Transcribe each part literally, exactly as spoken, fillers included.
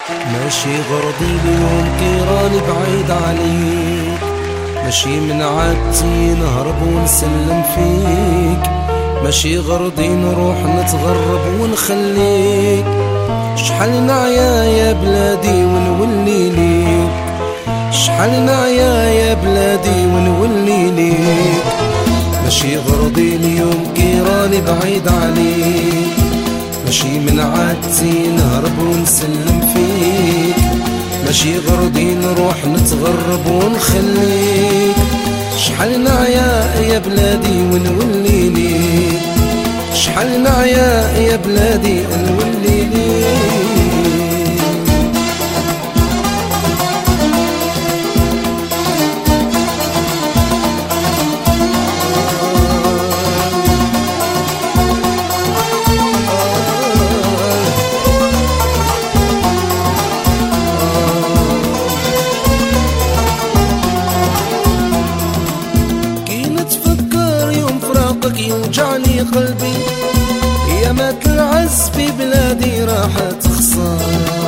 ماشي غرضي اليوم كي راني بعيد عليك، ماشي من عادتي نهرب ونسلم فيك، ماشي غرضي نروح نتغرب ونخليك. شحال نعيا يا بلادي ونولي ليك، شحال نعيا يا بلادي ونولي ليك. ماشي غرضي اليوم كي راني بعيد عليك، ماشي من عادتي نهرب ونسلم فيك، ماشي غرضي نروح نتغرب ونخليك. شحال نعيا يا بلادي ونولي ليك، شحال نعيا يا بلادي نولي ليك. يوجعني قلبي يا مات العز في بلادي راح تخسر.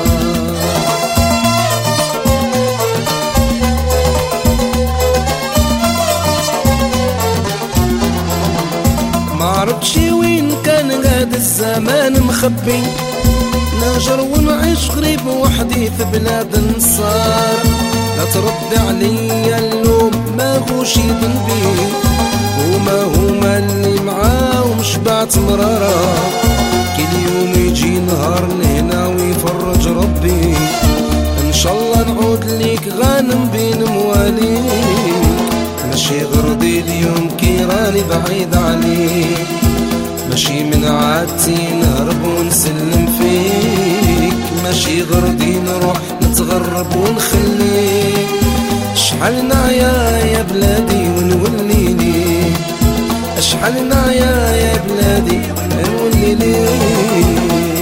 ما عرفتش وين كان هذا الزمان مخبي، نهجر ونعيش غريب وحدي في بلاد النصار. لا ترد عليا اللوم ما غوش ذنبي، هما هما اللي معاهم شبعت مرارة. كل يوم يجي نهار لهنا ويفرج ربي، ان شاء الله نعود ليك غانم بين مواليك. ماشي غرضي اليوم كي راني بعيد عليك، ماشي من عادتي نهرب ونسلم فيك، ماشي غرضي نروح نتغرب ونخليك. شحال نعيا يا بلادي ونولي ليك، شحال نعيا يا بلادي نولي ليك.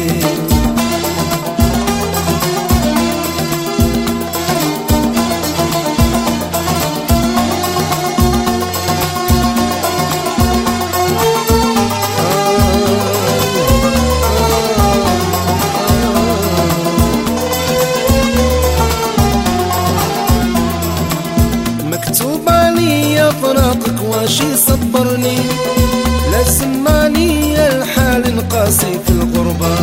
مكتوب عليا فراقك واش يصبرني، لازم عليا الحال نقاسي في الغربة.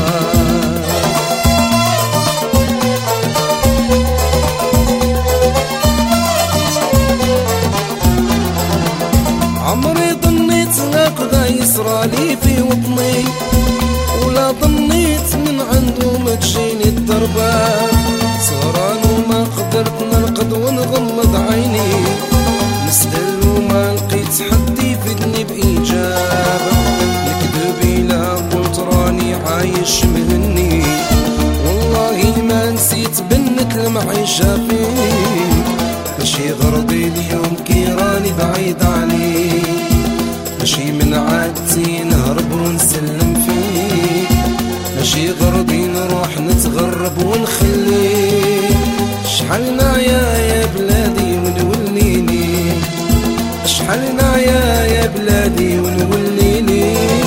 عمري ظنيت هكذا يصرالي في وطني، ولا ظنيت من عنده ما تجيني الضربة. سهران وما قدرت نرقد ونغمض عيني، نسأل وما لقيت حد يفيدني بإجابة. نكذب إلا قلت راني عايش مهني، والله ما نسيت بنت المعيشة فيك. ماشي غرضي اليوم كي راني بعيد عليك، ماشي من عادتي نهرب ونسلم فيك، ماشي غرضي نروح نتغرب ونخليك. شحال نعيا يا بلادي ونولي ليك، شحال نعيا يا بلادي ونولي ليك.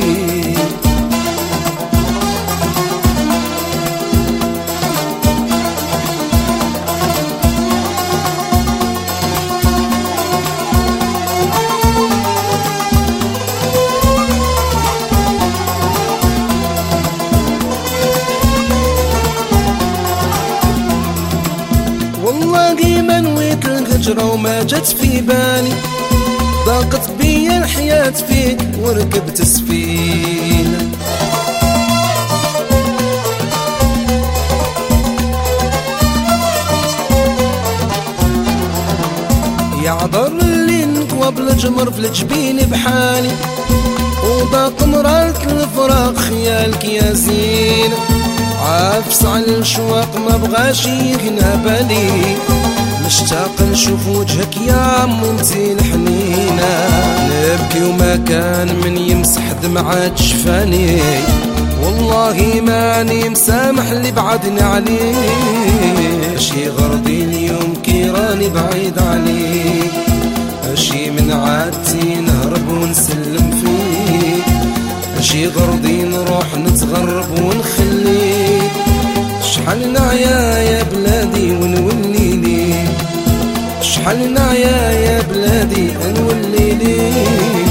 والله ما نويت الهجرة وما جت في بالي، ضاقت بيا الحياة فيك وركبت سفينة. يا عذر اللي نقوى بالجمر في الجبين بحالي، وضاق مرارة الفراق خيالك يا زينة. عافس على الشواق ما بغاش يغنى بالي، مشتاق نشوف وجهك يا عم وانتي الحنينة. نبكي وما كان من يمسح دمعات شفاني، والله ماني مسامح اللي بعدني عليك. ماشي غرضي اليوم كي راني بعيد عليك، ماشي من عادتي نهرب ونسلم فيك، ماشي غرضي نروح نتغرب ونخليك. شحال شحال نعيا يا بلادي نولي ليك.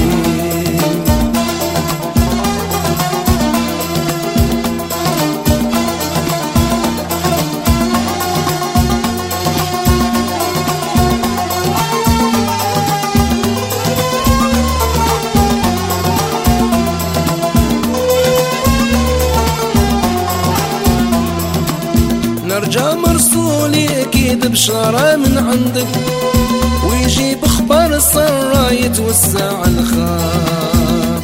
نرجع مرسولي اكيد بشارة من عندك، ويجيب اخبار السرة يتوسع الخاطر.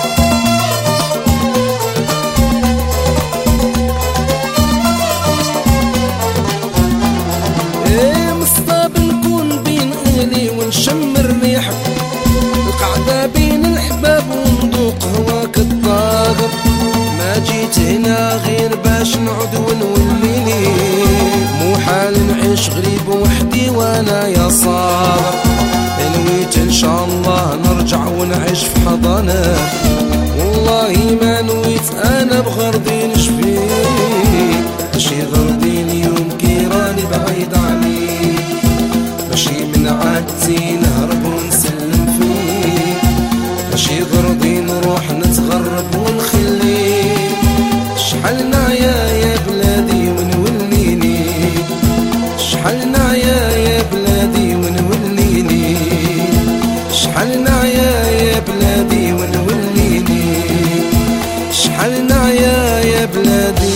ايه مصطاب نكون بين اهلي ونشم الريح، القعدة بين الحباب ونذوق هواك الطاغر. ما جيت هنا غير باش نعود ونولي ليك، مو حال نعيش غريب وحدي وانا يا صابر. نويت ان شاء الله نرجع ونعيش في حضانة، والله ما نويت انا بغرضي نشفيك. ماشي غرضي اليوم كي راني بعيد عليك، ماشي من عادتي نهرب ونسلم فيك، ماشي غرضي نروح نتغرب ونخليك. شحال نعيا يا بلادي ونولي ليك، شحال نعيا يا بلادي ونولي ليك، شحال نعيا يا بلادي ونولي ليك، شحال نعيا يا بلادي